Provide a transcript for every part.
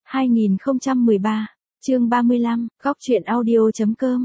2013, chương 35, góc truyện audio.com.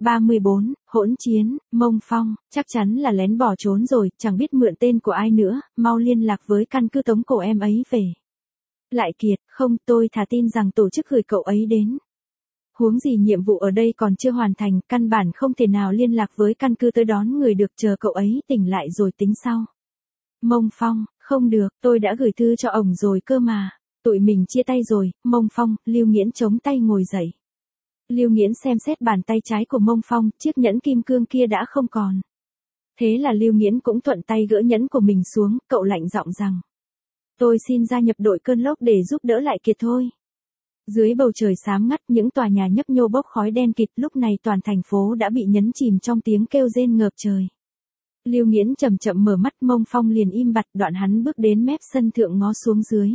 34, hỗn chiến, Mông Phong, chắc chắn là lén bỏ trốn rồi, chẳng biết mượn tên của ai nữa, mau liên lạc với căn cứ tống cổ em ấy về. Lại Kiệt, không, tôi thà tin rằng tổ chức gửi cậu ấy đến. Huống gì nhiệm vụ ở đây còn chưa hoàn thành, căn bản không thể nào liên lạc với căn cứ tới đón người được, chờ cậu ấy tỉnh lại rồi tính sau. Mông Phong, không được, tôi đã gửi thư cho ổng rồi cơ mà. Tụi mình chia tay rồi. Mông Phong, Lưu Nghiễn chống tay ngồi dậy. Lưu Nghiễn xem xét bàn tay trái của Mông Phong, chiếc nhẫn kim cương kia đã không còn. Thế là Lưu Nghiễn cũng thuận tay gỡ nhẫn của mình xuống, cậu lạnh giọng rằng. Tôi xin gia nhập đội cơn lốc để giúp đỡ Lại Kiệt thôi. Dưới bầu trời xám ngắt, những tòa nhà nhấp nhô bốc khói đen kịt, lúc này toàn thành phố đã bị nhấn chìm trong tiếng kêu rên ngập trời. Lưu Nghiễn chậm chậm mở mắt, Mông Phong liền im bặt, đoạn hắn bước đến mép sân thượng ngó xuống dưới.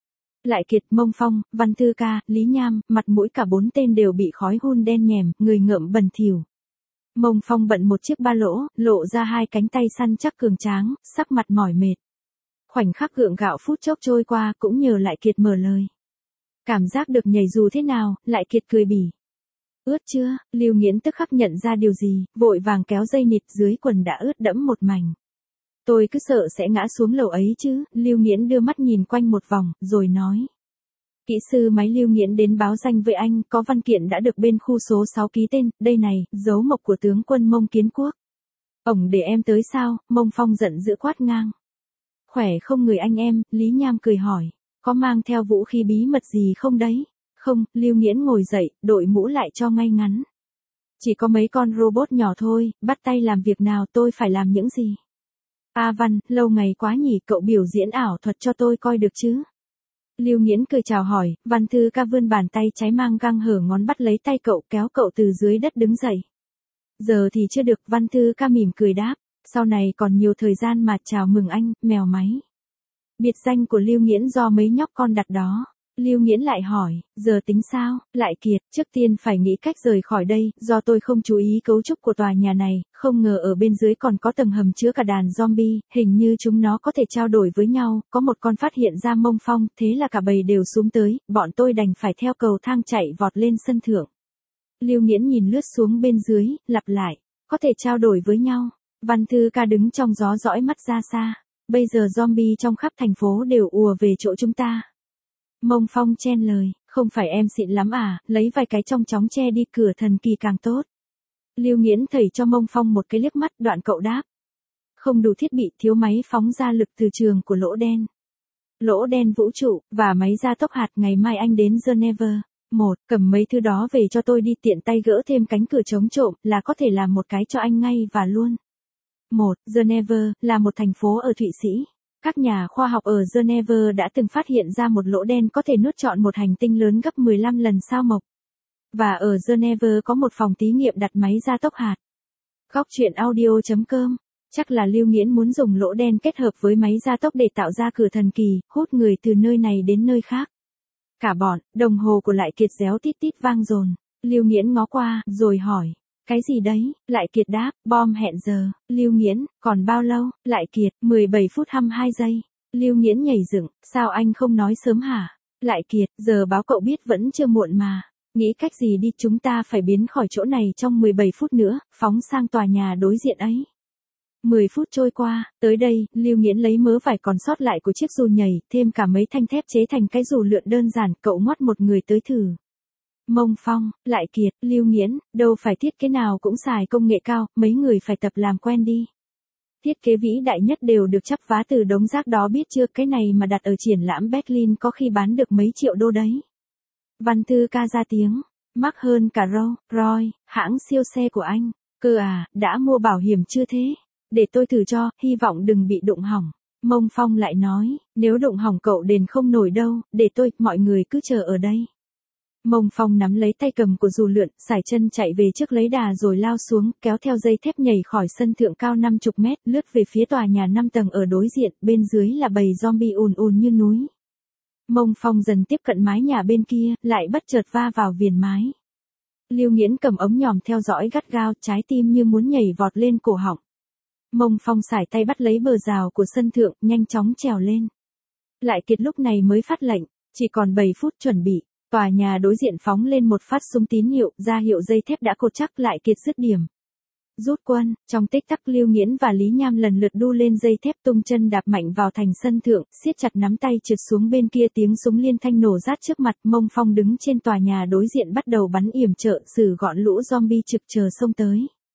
Lại Kiệt, Mông Phong, Văn Thư Ca, Lý Nham, mặt mũi cả bốn tên đều bị khói hun đen nhèm, người ngợm bẩn thỉu. Mông Phong bận một chiếc ba lỗ, lộ ra hai cánh tay săn chắc cường tráng, sắc mặt mỏi mệt. Khoảnh khắc gượng gạo phút chốc trôi qua, cũng nhờ Lại Kiệt mở lời. Cảm giác được nhảy dù thế nào? Lại Kiệt cười bỉ. Ướt chưa? Lưu Nghiễn tức khắc nhận ra điều gì, vội vàng kéo dây nịt, dưới quần đã ướt đẫm một mảnh. Tôi cứ sợ sẽ ngã xuống lầu ấy chứ. Lưu Nghiễn đưa mắt nhìn quanh một vòng, rồi nói. Kỹ sư máy Lưu Nghiễn đến báo danh với anh, có văn kiện đã được bên khu số 6 ký tên, đây này, dấu mộc của tướng quân Mông Kiến Quốc. Ổng để em tới sao? Mông Phong giận dữ quát ngang. Khỏe không người anh em? Lý Nham cười hỏi. Có mang theo vũ khí bí mật gì không đấy? Không, Lưu Nghiễn ngồi dậy, đội mũ lại cho ngay ngắn. Chỉ có mấy con robot nhỏ thôi, bắt tay làm việc nào, tôi phải làm những gì? A Văn, lâu ngày quá nhỉ, cậu biểu diễn ảo thuật cho tôi coi được chứ? Lưu Nghiễn cười chào hỏi, Văn Thư Ca vươn bàn tay trái mang găng hở ngón bắt lấy tay cậu, kéo cậu từ dưới đất đứng dậy. Giờ thì chưa được, Văn Thư Ca mỉm cười đáp, sau này còn nhiều thời gian mà. Chào mừng anh, mèo máy. Biệt danh của Lưu Nghiễn do mấy nhóc con đặt đó. Lưu Nghiễn lại hỏi, giờ tính sao? Lại Kiệt, trước tiên phải nghĩ cách rời khỏi đây, do tôi không chú ý cấu trúc của tòa nhà này, không ngờ ở bên dưới còn có tầng hầm chứa cả đàn zombie, hình như chúng nó có thể trao đổi với nhau, có một con phát hiện ra Mông Phong, thế là cả bầy đều xuống tới, bọn tôi đành phải theo cầu thang chạy vọt lên sân thượng. Lưu Nghiễn nhìn lướt xuống bên dưới, lặp lại, có thể trao đổi với nhau. Văn Thư Ca đứng trong gió dõi mắt ra xa, bây giờ zombie trong khắp thành phố đều ùa về chỗ chúng ta. Mông Phong chen lời, không phải em xịn lắm à, lấy vài cái trong chóng che đi, cửa thần kỳ càng tốt. Lưu Nghiễn thầy cho Mông Phong một cái liếc mắt, đoạn cậu đáp. Không đủ thiết bị, thiếu máy phóng ra lực từ trường của lỗ đen. Lỗ đen vũ trụ, và máy gia tốc hạt, ngày mai anh đến Geneva. Cầm mấy thứ đó về cho tôi đi, tiện tay gỡ thêm cánh cửa chống trộm, là có thể làm một cái cho anh ngay và luôn. Geneva, là một thành phố ở Thụy Sĩ. Các nhà khoa học ở Geneva đã từng phát hiện ra một lỗ đen có thể nuốt trọn một hành tinh lớn gấp 15 lần sao Mộc. Và ở Geneva có một phòng thí nghiệm đặt máy gia tốc hạt. Góc truyện audio.com. Chắc là Lưu Nghiễn muốn dùng lỗ đen kết hợp với máy gia tốc để tạo ra cửa thần kỳ, hút người từ nơi này đến nơi khác. Cả bọn, đồng hồ của Lại Kiệt réo tít tít vang dồn. Lưu Nghiễn ngó qua, rồi hỏi. Cái gì đấy? Lại Kiệt đáp, bom hẹn giờ. Lưu Nghiễn, còn bao lâu? Lại Kiệt, 17 phút 22 giây. Lưu Nghiễn nhảy dựng, sao anh không nói sớm hả? Lại Kiệt, giờ báo cậu biết vẫn chưa muộn mà. Nghĩ cách gì đi, chúng ta phải biến khỏi chỗ này trong 17 phút nữa, phóng sang tòa nhà đối diện ấy. 10 phút trôi qua, tới đây, Lưu Nghiễn lấy mớ vải còn sót lại của chiếc dù nhảy, thêm cả mấy thanh thép chế thành cái dù lượn đơn giản, cậu ngoắt một người tới thử. Mông Phong, Lại Kiệt, Lưu Nghiễn, đâu phải thiết kế nào cũng xài công nghệ cao, mấy người phải tập làm quen đi. Thiết kế vĩ đại nhất đều được chắp vá từ đống rác đó, biết chưa, cái này mà đặt ở triển lãm Berlin có khi bán được mấy triệu đô đấy. Văn Thư Ca ra tiếng, mắc hơn cả Rolls-Royce, hãng siêu xe của anh. Cơ à, đã mua bảo hiểm chưa thế? Để tôi thử cho, hy vọng đừng bị đụng hỏng. Mông Phong lại nói, nếu đụng hỏng cậu đền không nổi đâu, để tôi, mọi người cứ chờ ở đây. Mông Phong nắm lấy tay cầm của dù lượn, sải chân chạy về trước lấy đà rồi lao xuống, kéo theo dây thép nhảy khỏi sân thượng cao 50 mét, lướt về phía tòa nhà 5 tầng ở đối diện, bên dưới là bầy zombie ùn ùn như núi. Mông Phong dần tiếp cận mái nhà bên kia, lại bất chợt va vào viền mái. Lưu Nghiễn cầm ống nhòm theo dõi gắt gao, trái tim như muốn nhảy vọt lên cổ họng. Mông Phong sải tay bắt lấy bờ rào của sân thượng, nhanh chóng trèo lên. Lại Kiệt lúc này mới phát lệnh, chỉ còn 7 phút chuẩn bị. Tòa nhà đối diện phóng lên một phát súng tín hiệu, ra hiệu dây thép đã cột chắc lại Kiệt dứt điểm. Rút quân, trong tích tắc Lưu Nghiễn và Lý Nham lần lượt đu lên dây thép tung chân đạp mạnh vào thành sân thượng, siết chặt nắm tay trượt xuống bên kia tiếng súng liên thanh nổ rát trước mặt. Mông Phong đứng trên tòa nhà đối diện bắt đầu bắn yểm trợ xử gọn lũ zombie trực chờ xông tới.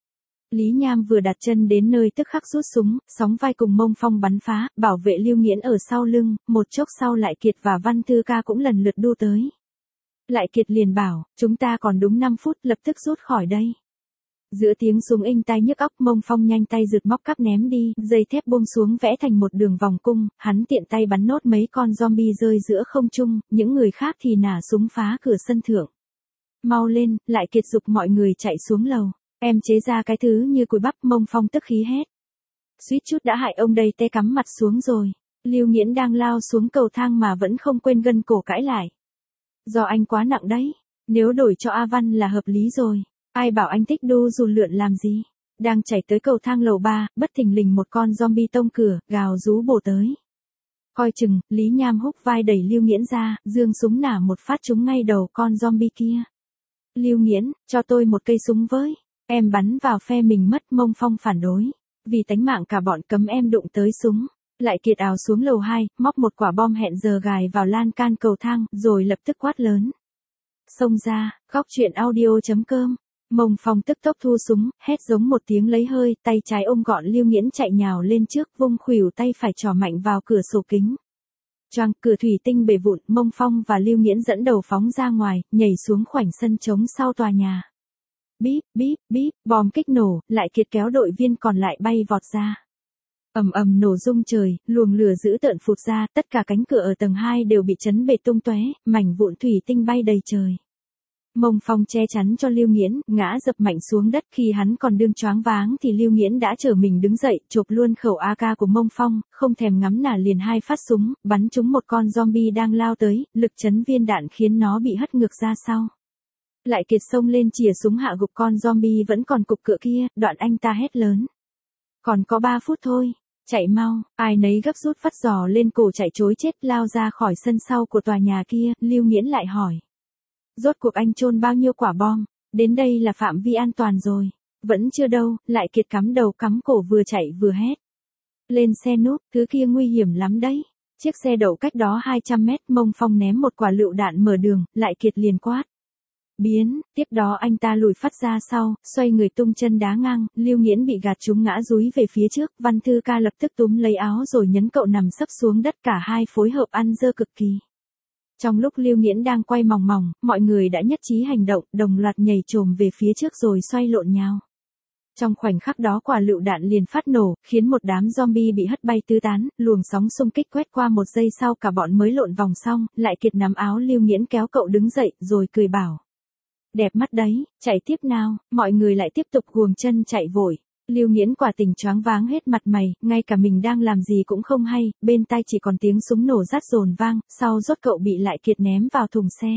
Lý Nham vừa đặt chân đến nơi tức khắc rút súng, sóng vai cùng Mông Phong bắn phá, bảo vệ Lưu Nghiễn ở sau lưng, một chốc sau lại Kiệt và Văn Thư Ca cũng lần lượt đu tới. Lại Kiệt liền bảo, chúng ta còn đúng 5 phút lập tức rút khỏi đây. Giữa tiếng súng inh tai nhức óc, Mông Phong nhanh tay rượt móc cắp ném đi, dây thép buông xuống vẽ thành một đường vòng cung, hắn tiện tay bắn nốt mấy con zombie rơi giữa không trung, những người khác thì nả súng phá cửa sân thượng. Mau lên, lại Kiệt giục mọi người chạy xuống lầu. Em chế ra cái thứ như cùi bắp. Mông Phong tức khí hét. Suýt chút đã hại ông đây, té cắm mặt xuống rồi. Lưu Nghiễn đang lao xuống cầu thang mà vẫn không quên gân cổ cãi lại. Do anh quá nặng đấy, nếu đổi cho A Văn là hợp lý rồi. Ai bảo anh thích đu dù lượn làm gì. Đang chạy tới cầu thang lầu 3, bất thình lình một con zombie tông cửa, gào rú bổ tới. Coi chừng, Lý Nham húc vai đẩy Lưu Nghiễn ra, giương súng nả một phát trúng ngay đầu con zombie kia. Lưu Nghiễn, cho tôi một cây súng với. Em bắn vào phe mình mất. Mông Phong phản đối. Vì tánh mạng cả bọn cấm em đụng tới súng. Lại Kiệt ào xuống lầu 2, móc một quả bom hẹn giờ gài vào lan can cầu thang, rồi lập tức quát lớn. Xông ra, góc truyện audio.com. Mông Phong tức tốc thu súng, hét giống một tiếng lấy hơi, tay trái ôm gọn Lưu Nghiễn chạy nhào lên trước, vung khuỷu tay phải trỏ mạnh vào cửa sổ kính. Choang, cửa thủy tinh bể vụn. Mông Phong và Lưu Nghiễn dẫn đầu phóng ra ngoài, nhảy xuống khoảnh sân trống sau tòa nhà. Bíp, bíp, bíp, bom kích nổ, lại Kiệt kéo đội viên còn lại bay vọt ra. Ầm ầm nổ rung trời, luồng lửa dữ tợn phụt ra, tất cả cánh cửa ở tầng 2 đều bị chấn bể tung tóe, mảnh vụn thủy tinh bay đầy trời. Mông Phong che chắn cho Lưu Nghiễn, ngã dập mạnh xuống đất. Khi hắn còn đương choáng váng thì Lưu Nghiễn đã trở mình đứng dậy, chộp luôn khẩu AK của Mông Phong, không thèm ngắm nả liền 2 phát súng, bắn trúng một con zombie đang lao tới, lực chấn viên đạn khiến nó bị hất ngược ra sau. Lại Kiệt xông lên chìa súng hạ gục con zombie vẫn còn cục cựa kia, đoạn anh ta hét lớn. Còn có 3 phút thôi, chạy mau. Ai nấy gấp rút vắt giò lên cổ chạy trối chết, lao ra khỏi sân sau của tòa nhà kia. Lưu Nghiễn lại hỏi. Rốt cuộc anh chôn bao nhiêu quả bom? Đến đây là phạm vi an toàn rồi. Vẫn chưa đâu. Lại Kiệt cắm đầu cắm cổ vừa chạy vừa hét. Lên xe núp, thứ kia nguy hiểm lắm đấy. Chiếc xe đậu cách đó 200 mét. Mông Phong ném một quả lựu đạn mở đường, Lại Kiệt liền quát. Biến, tiếp đó anh ta lùi phát ra sau, xoay người tung chân đá ngang, Lưu Nghiễn bị gạt trúng ngã dúi về phía trước. Văn Thư Ca lập tức túm lấy áo rồi nhấn cậu nằm sấp xuống đất, cả hai phối hợp ăn dơ cực kỳ. Trong lúc Lưu Nghiễn đang quay mòng mòng, mọi người đã nhất trí hành động, đồng loạt nhảy chồm về phía trước rồi xoay lộn nhào. Trong khoảnh khắc đó quả lựu đạn liền phát nổ, khiến một đám zombie bị hất bay tứ tán, luồng sóng xung kích quét qua. 1 giây sau cả bọn mới lộn vòng xong, Lại Kiệt nắm áo Lưu Nghiễn kéo cậu đứng dậy, rồi cười bảo. Đẹp mắt đấy, chạy tiếp nào. Mọi người lại tiếp tục guồng chân chạy vội. Lưu Nghiễn quả tình choáng váng hết mặt mày, ngay cả mình đang làm gì cũng không hay, bên tai chỉ còn tiếng súng nổ rát rồn vang, sau rốt cậu bị Lại Kiệt ném vào thùng xe.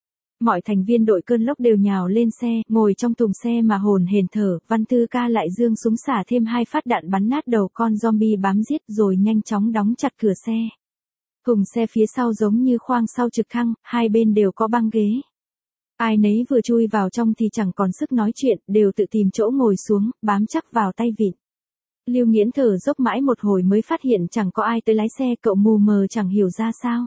Mọi thành viên đội cơn lốc đều nhào lên xe, ngồi trong thùng xe mà hồn hển thở. Văn Thư Ca lại giương súng xả thêm 2 phát đạn bắn nát đầu con zombie bám giết rồi nhanh chóng đóng chặt cửa xe. Thùng xe phía sau giống như khoang sau trực thăng, hai bên đều có băng ghế. Ai nấy vừa chui vào trong thì chẳng còn sức nói chuyện, đều tự tìm chỗ ngồi xuống, bám chắc vào tay vịn. Lưu Nghiễn thở dốc mãi một hồi mới phát hiện chẳng có ai tới lái xe, cậu mù mờ chẳng hiểu ra sao.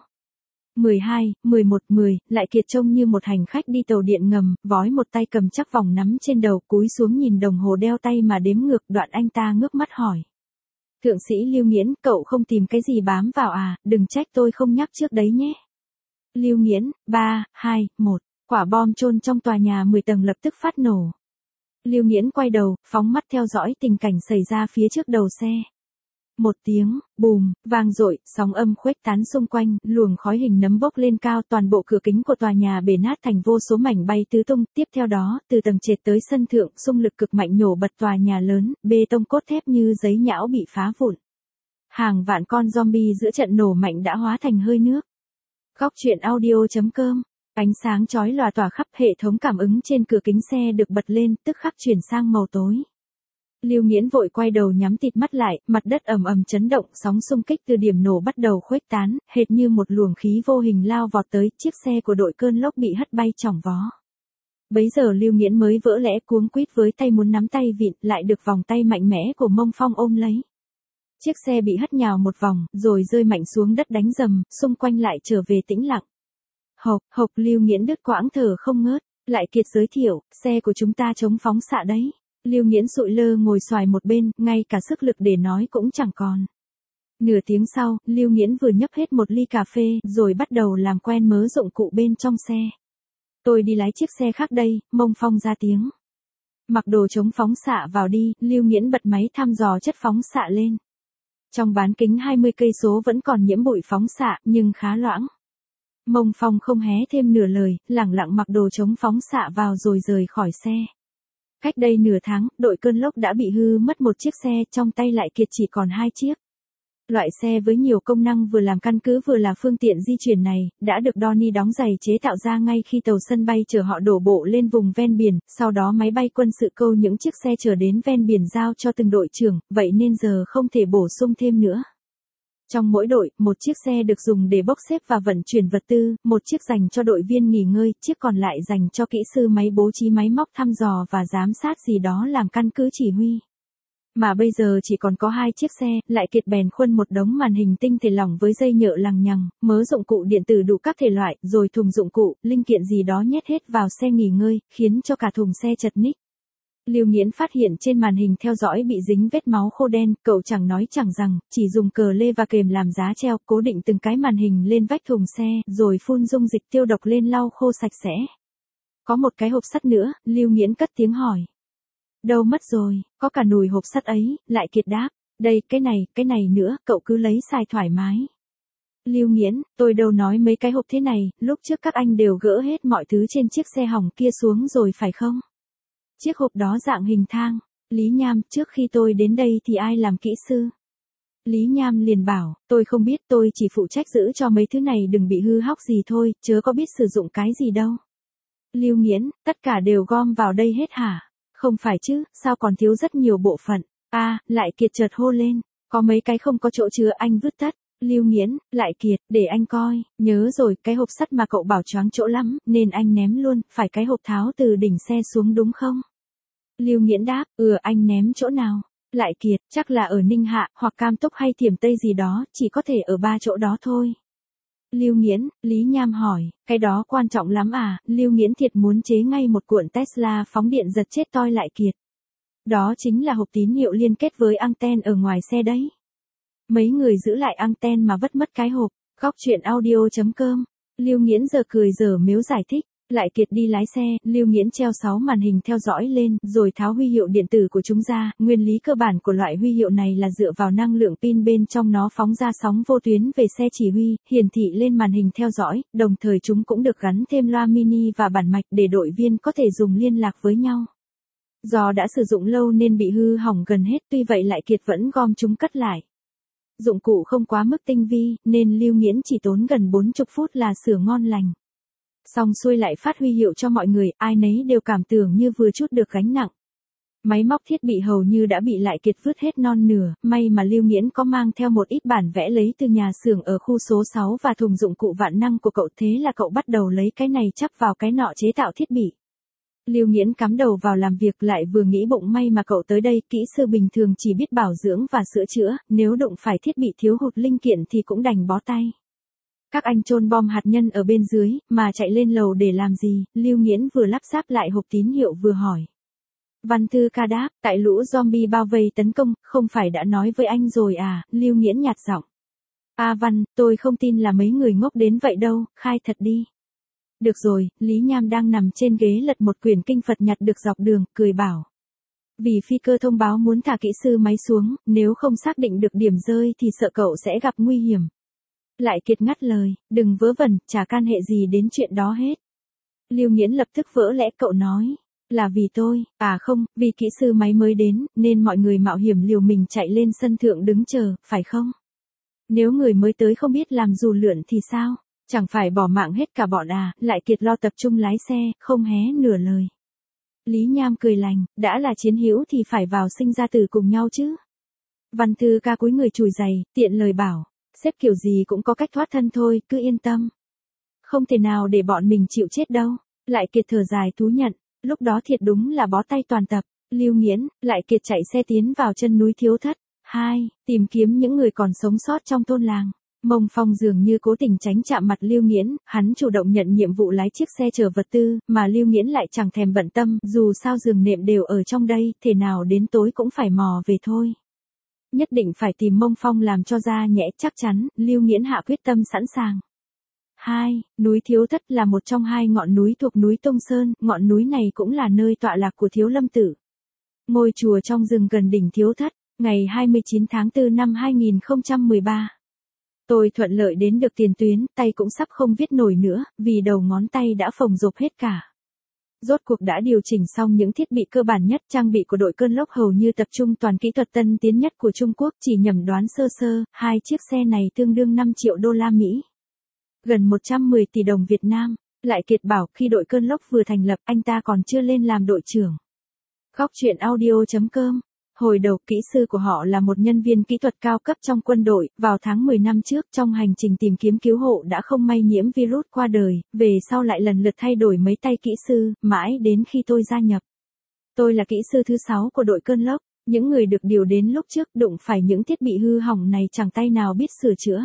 12, 11, 10, Lại Kiệt trông như một hành khách đi tàu điện ngầm, vói một tay cầm chắc vòng nắm trên đầu, cúi xuống nhìn đồng hồ đeo tay mà đếm ngược. Đoạn anh ta ngước mắt hỏi. Thượng sĩ Lưu Nghiễn, cậu không tìm cái gì bám vào à, đừng trách tôi không nhắc trước đấy nhé. Lưu Nghiễn, 3, 2, 1. Quả bom chôn trong tòa nhà 10 tầng lập tức phát nổ. Lưu Nghiễn quay đầu, phóng mắt theo dõi tình cảnh xảy ra phía trước đầu xe. Một tiếng, bùm, vang dội, sóng âm khuếch tán xung quanh, luồng khói hình nấm bốc lên cao, toàn bộ cửa kính của tòa nhà bể nát thành vô số mảnh bay tứ tung. Tiếp theo đó, từ tầng trệt tới sân thượng, xung lực cực mạnh nhổ bật tòa nhà lớn, bê tông cốt thép như giấy nhão bị phá vụn. Hàng vạn con zombie giữa trận nổ mạnh đã hóa thành hơi nước. Góc truyện audio.com. Ánh sáng chói lòa tỏa khắp, hệ thống cảm ứng trên cửa kính xe được bật lên, tức khắc chuyển sang màu tối. Lưu Nghiễn vội quay đầu nhắm tịt mắt lại, mặt đất ầm ầm chấn động, sóng xung kích từ điểm nổ bắt đầu khuếch tán, hệt như một luồng khí vô hình lao vọt tới, chiếc xe của đội cơn lốc bị hất bay chỏng vó. Bấy giờ Lưu Nghiễn mới vỡ lẽ cuống quýt với tay muốn nắm tay vịn, lại được vòng tay mạnh mẽ của Mông Phong ôm lấy. Chiếc xe bị hất nhào một vòng, rồi rơi mạnh xuống đất đánh rầm, xung quanh lại trở về tĩnh lặng. Hộc, hộc, Lưu Nghiễn đứt quãng thở không ngớt. Lại Kiệt giới thiệu, xe của chúng ta chống phóng xạ đấy. Lưu Nghiễn sụi lơ ngồi xoài một bên, ngay cả sức lực để nói cũng chẳng còn. Nửa tiếng sau, Lưu Nghiễn vừa nhấp hết một ly cà phê, rồi bắt đầu làm quen mớ dụng cụ bên trong xe. Tôi đi lái chiếc xe khác đây, Mông Phong ra tiếng. Mặc đồ chống phóng xạ vào đi, Lưu Nghiễn bật máy thăm dò chất phóng xạ lên. Trong bán kính 20 cây số vẫn còn nhiễm bụi phóng xạ, nhưng khá loãng. Mông Phong không hé thêm nửa lời, lẳng lặng mặc đồ chống phóng xạ vào rồi rời khỏi xe. Cách đây nửa tháng, đội cơn lốc đã bị hư mất một chiếc xe, trong tay Lại Kiệt chỉ còn 2 chiếc. Loại xe với nhiều công năng vừa làm căn cứ vừa là phương tiện di chuyển này, đã được Donnie đóng giày chế tạo ra ngay khi tàu sân bay chở họ đổ bộ lên vùng ven biển, sau đó máy bay quân sự câu những chiếc xe chở đến ven biển giao cho từng đội trưởng, vậy nên giờ không thể bổ sung thêm nữa. Trong mỗi đội, một chiếc xe được dùng để bốc xếp và vận chuyển vật tư, một chiếc dành cho đội viên nghỉ ngơi, chiếc còn lại dành cho kỹ sư máy bố trí máy móc thăm dò và giám sát gì đó làm căn cứ chỉ huy. Mà bây giờ chỉ còn có 2 chiếc xe, Lại Kiệt bèn khuân một đống màn hình tinh thể lỏng với dây nhợ lằng nhằng, mớ dụng cụ điện tử đủ các thể loại, rồi thùng dụng cụ, linh kiện gì đó nhét hết vào xe nghỉ ngơi, khiến cho cả thùng xe chật ních. Lưu Nghiễn phát hiện trên màn hình theo dõi bị dính vết máu khô đen, cậu chẳng nói chẳng rằng, chỉ dùng cờ lê và kềm làm giá treo, cố định từng cái màn hình lên vách thùng xe, rồi phun dung dịch tiêu độc lên lau khô sạch sẽ. Có một cái hộp sắt nữa, Lưu Nghiễn cất tiếng hỏi. Đâu mất rồi, có cả nùi hộp sắt ấy, Lại Kiệt đáp. Đây, cái này nữa, cậu cứ lấy xài thoải mái. Lưu Nghiễn, tôi đâu nói mấy cái hộp thế này, lúc trước các anh đều gỡ hết mọi thứ trên chiếc xe hỏng kia xuống rồi phải không? Chiếc hộp đó dạng hình thang. Lý Nham, trước khi tôi đến đây thì ai làm kỹ sư? Lý Nham liền bảo, tôi không biết, tôi chỉ phụ trách giữ cho mấy thứ này đừng bị hư hóc gì thôi, chớ có biết sử dụng cái gì đâu. Lưu Nghiễn, tất cả đều gom vào đây hết hả? Không phải chứ, sao còn thiếu rất nhiều bộ phận? Lại Kiệt chợt hô lên, có mấy cái không có chỗ chứa anh vứt tất. Lưu Nghiễn, Lại Kiệt, để anh coi, nhớ rồi, cái hộp sắt mà cậu bảo choáng chỗ lắm, nên anh ném luôn, phải cái hộp tháo từ đỉnh xe xuống đúng không? Lưu Nghiễn đáp, anh ném chỗ nào? Lại Kiệt, chắc là ở Ninh Hạ, hoặc Cam Túc hay Thiểm Tây gì đó, chỉ có thể ở 3 chỗ đó thôi. Lưu Nghiễn, Lý Nham hỏi, cái đó quan trọng lắm à? Lưu Nghiễn thiệt muốn chế ngay một cuộn Tesla phóng điện giật chết toi Lại Kiệt. Đó chính là hộp tín hiệu liên kết với anten ở ngoài xe đấy. Mấy người giữ lại anten mà vất mất cái hộp. Góc truyện audio.com. Lưu Nghiễn giờ cười dở mếu giải thích. Lại Kiệt đi lái xe, Lưu Nghiễn treo 6 màn hình theo dõi lên, rồi tháo huy hiệu điện tử của chúng ra. Nguyên lý cơ bản của loại huy hiệu này là dựa vào năng lượng pin bên trong nó phóng ra sóng vô tuyến về xe chỉ huy, hiển thị lên màn hình theo dõi, đồng thời chúng cũng được gắn thêm loa mini và bản mạch để đội viên có thể dùng liên lạc với nhau. Do đã sử dụng lâu nên bị hư hỏng gần hết, tuy vậy Lại Kiệt vẫn gom chúng cất lại. Dụng cụ không quá mức tinh vi, nên Lưu Nghiễn chỉ tốn gần 40 phút là sửa ngon lành. Xong xuôi lại phát huy hiệu cho mọi người, ai nấy đều cảm tưởng như vừa trút được gánh nặng. Máy móc thiết bị hầu như đã bị Lại Kiệt vứt hết non nửa, may mà Lưu Nghiễn có mang theo một ít bản vẽ lấy từ nhà xưởng ở khu số 6 và thùng dụng cụ vạn năng của cậu, thế là cậu bắt đầu lấy cái này chắp vào cái nọ chế tạo thiết bị. Lưu Nghiễn cắm đầu vào làm việc, lại vừa nghĩ bụng may mà cậu tới đây, kỹ sư bình thường chỉ biết bảo dưỡng và sửa chữa, nếu đụng phải thiết bị thiếu hụt linh kiện thì cũng đành bó tay. Các anh chôn bom hạt nhân ở bên dưới, mà chạy lên lầu để làm gì? Lưu Nghiễn vừa lắp ráp lại hộp tín hiệu vừa hỏi. Văn Thư Ca đáp, tại lũ zombie bao vây tấn công, không phải đã nói với anh rồi à? Lưu Nghiễn nhạt giọng. Văn, tôi không tin là mấy người ngốc đến vậy đâu, khai thật đi. Được rồi, Lý Nham đang nằm trên ghế lật một quyển kinh Phật nhặt được dọc đường, cười bảo. Vì phi cơ thông báo muốn thả kỹ sư máy xuống, nếu không xác định được điểm rơi thì sợ cậu sẽ gặp nguy hiểm. Lại Kiệt ngắt lời, đừng vớ vẩn, chả can hệ gì đến chuyện đó hết. Lưu Nghiễn lập tức vỡ lẽ, cậu nói, là vì tôi, không, vì kỹ sư máy mới đến, nên mọi người mạo hiểm liều mình chạy lên sân thượng đứng chờ, phải không? Nếu người mới tới không biết làm dù lượn thì sao? Chẳng phải bỏ mạng hết cả bọn à? Lại Kiệt lo tập trung lái xe, không hé nửa lời. Lý Nham cười lành, đã là chiến hữu thì phải vào sinh ra tử cùng nhau chứ. Văn Tư Ca cúi người chùi giày, tiện lời bảo, sếp kiểu gì cũng có cách thoát thân thôi, cứ yên tâm. Không thể nào để bọn mình chịu chết đâu. Lại Kiệt thở dài thú nhận, lúc đó thiệt đúng là bó tay toàn tập. Lưu Nghiễn, Lại Kiệt chạy xe tiến vào chân núi Thiếu Thất. 2. Tìm kiếm những người còn sống sót trong thôn làng. Mông Phong dường như cố tình tránh chạm mặt Lưu Nghiễn, hắn chủ động nhận nhiệm vụ lái chiếc xe chở vật tư, mà Lưu Nghiễn lại chẳng thèm bận tâm, dù sao giường nệm đều ở trong đây, thể nào đến tối cũng phải mò về thôi. Nhất định phải tìm Mông Phong làm cho ra nhẽ, chắc chắn, Lưu Nghiễn hạ quyết tâm sẵn sàng. 2. Núi Thiếu Thất là một trong 2 ngọn núi thuộc núi Tông Sơn, ngọn núi này cũng là nơi tọa lạc của Thiếu Lâm Tử. Ngôi chùa trong rừng gần đỉnh Thiếu Thất, ngày 29 tháng 4 năm 2013. Tôi thuận lợi đến được tiền tuyến, tay cũng sắp không viết nổi nữa, vì đầu ngón tay đã phồng rộp hết cả. Rốt cuộc đã điều chỉnh xong những thiết bị cơ bản nhất, trang bị của đội cơn lốc hầu như tập trung toàn kỹ thuật tân tiến nhất của Trung Quốc, chỉ nhầm đoán sơ sơ, 2 chiếc xe này tương đương 5 triệu đô la Mỹ. Gần 110 tỷ đồng Việt Nam. Lại Kiệt bảo khi đội cơn lốc vừa thành lập, anh ta còn chưa lên làm đội trưởng. Góc truyện audio.com. Hồi đầu, kỹ sư của họ là một nhân viên kỹ thuật cao cấp trong quân đội, vào tháng 10 năm trước trong hành trình tìm kiếm cứu hộ đã không may nhiễm virus qua đời, về sau lại lần lượt thay đổi mấy tay kỹ sư, mãi đến khi tôi gia nhập. Tôi là kỹ sư thứ 6 của đội cơn lốc, những người được điều đến lúc trước đụng phải những thiết bị hư hỏng này chẳng tay nào biết sửa chữa.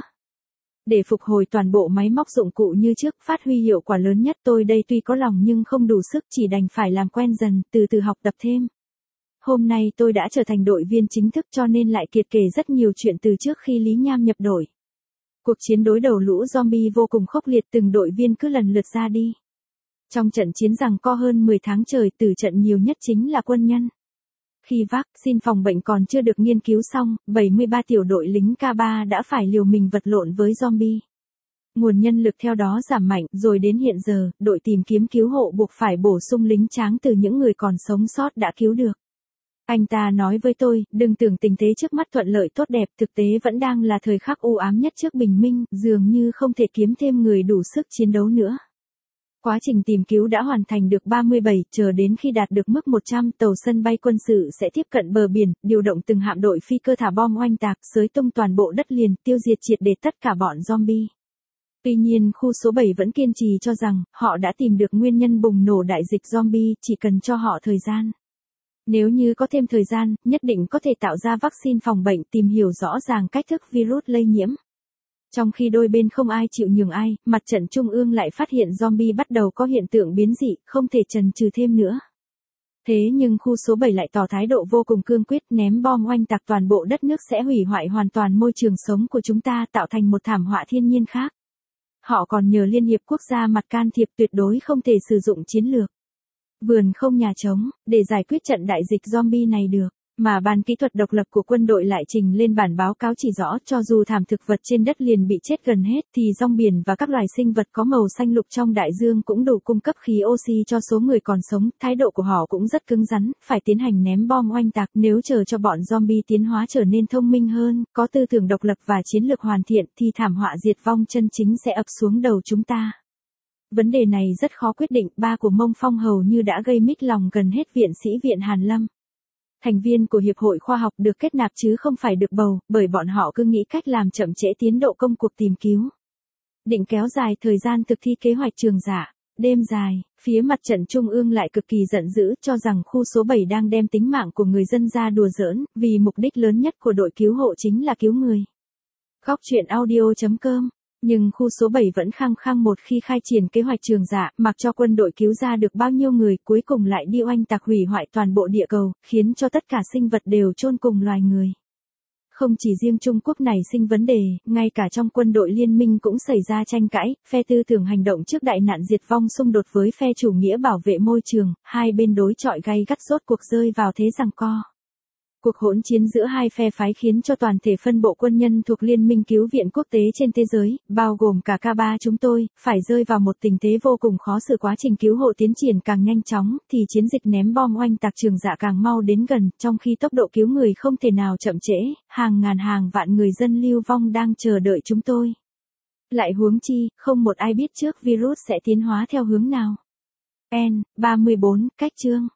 Để phục hồi toàn bộ máy móc dụng cụ như trước, phát huy hiệu quả lớn nhất, tôi đây tuy có lòng nhưng không đủ sức, chỉ đành phải làm quen dần, từ từ học tập thêm. Hôm nay tôi đã trở thành đội viên chính thức cho nên Lại Kiệt kể rất nhiều chuyện từ trước khi Lý Nham nhập đội. Cuộc chiến đối đầu lũ zombie vô cùng khốc liệt, từng đội viên cứ lần lượt ra đi. Trong trận chiến giằng co hơn 10 tháng trời, tử trận nhiều nhất chính là quân nhân. Khi vaccine phòng bệnh còn chưa được nghiên cứu xong, 73 tiểu đội lính K3 đã phải liều mình vật lộn với zombie. Nguồn nhân lực theo đó giảm mạnh, rồi đến hiện giờ, đội tìm kiếm cứu hộ buộc phải bổ sung lính tráng từ những người còn sống sót đã cứu được. Anh ta nói với tôi, đừng tưởng tình thế trước mắt thuận lợi tốt đẹp, thực tế vẫn đang là thời khắc u ám nhất trước bình minh, dường như không thể kiếm thêm người đủ sức chiến đấu nữa. Quá trình tìm cứu đã hoàn thành được 37, chờ đến khi đạt được mức 100, tàu sân bay quân sự sẽ tiếp cận bờ biển, điều động từng hạm đội phi cơ thả bom oanh tạc, xới tung toàn bộ đất liền, tiêu diệt triệt để tất cả bọn zombie. Tuy nhiên, khu số 7 vẫn kiên trì cho rằng, họ đã tìm được nguyên nhân bùng nổ đại dịch zombie, chỉ cần cho họ thời gian. Nếu như có thêm thời gian, nhất định có thể tạo ra vaccine phòng bệnh, tìm hiểu rõ ràng cách thức virus lây nhiễm. Trong khi đôi bên không ai chịu nhường ai, mặt trận trung ương lại phát hiện zombie bắt đầu có hiện tượng biến dị, không thể chần chừ thêm nữa. Thế nhưng khu số 7 lại tỏ thái độ vô cùng cương quyết, ném bom oanh tạc toàn bộ đất nước sẽ hủy hoại hoàn toàn môi trường sống của chúng ta, tạo thành một thảm họa thiên nhiên khác. Họ còn nhờ Liên hiệp quốc gia mặt can thiệp, tuyệt đối không thể sử dụng chiến lược vườn không nhà trống để giải quyết trận đại dịch zombie này được. Mà ban kỹ thuật độc lập của quân đội lại trình lên bản báo cáo chỉ rõ, cho dù thảm thực vật trên đất liền bị chết gần hết thì rong biển và các loài sinh vật có màu xanh lục trong đại dương cũng đủ cung cấp khí oxy cho số người còn sống. Thái độ của họ cũng rất cứng rắn, phải tiến hành ném bom oanh tạc, nếu chờ cho bọn zombie tiến hóa trở nên thông minh hơn, có tư tưởng độc lập và chiến lược hoàn thiện thì thảm họa diệt vong chân chính sẽ ập xuống đầu chúng ta. Vấn đề này rất khó quyết định, ba của Mông Phong hầu như đã gây mít lòng gần hết viện sĩ Viện Hàn Lâm. Thành viên của Hiệp hội Khoa học được kết nạp chứ không phải được bầu, bởi bọn họ cứ nghĩ cách làm chậm trễ tiến độ công cuộc tìm cứu. Định kéo dài thời gian thực thi kế hoạch Trường Giả. Đêm dài, phía mặt trận trung ương lại cực kỳ giận dữ, cho rằng khu số 7 đang đem tính mạng của người dân ra đùa giỡn, vì mục đích lớn nhất của đội cứu hộ chính là cứu người. Góc truyện audio.com. Nhưng khu số 7 vẫn khăng khăng một khi khai triển kế hoạch Trường Giả, mặc cho quân đội cứu ra được bao nhiêu người, cuối cùng lại đi oanh tạc hủy hoại toàn bộ địa cầu, khiến cho tất cả sinh vật đều chôn cùng loài người. Không chỉ riêng Trung Quốc này sinh vấn đề, ngay cả trong quân đội liên minh cũng xảy ra tranh cãi, phe tư tưởng hành động trước đại nạn diệt vong xung đột với phe chủ nghĩa bảo vệ môi trường, hai bên đối chọi gay gắt rốt cuộc rơi vào thế giằng co. Cuộc hỗn chiến giữa hai phe phái khiến cho toàn thể phân bộ quân nhân thuộc Liên minh cứu viện quốc tế trên thế giới, bao gồm cả K3 chúng tôi, phải rơi vào một tình thế vô cùng khó xử. Quá trình cứu hộ tiến triển càng nhanh chóng, thì chiến dịch ném bom oanh tạc Trường Giả càng mau đến gần, trong khi tốc độ cứu người không thể nào chậm trễ, hàng ngàn hàng vạn người dân lưu vong đang chờ đợi chúng tôi. Lại huống chi, không một ai biết trước virus sẽ tiến hóa theo hướng nào. N34, cách chương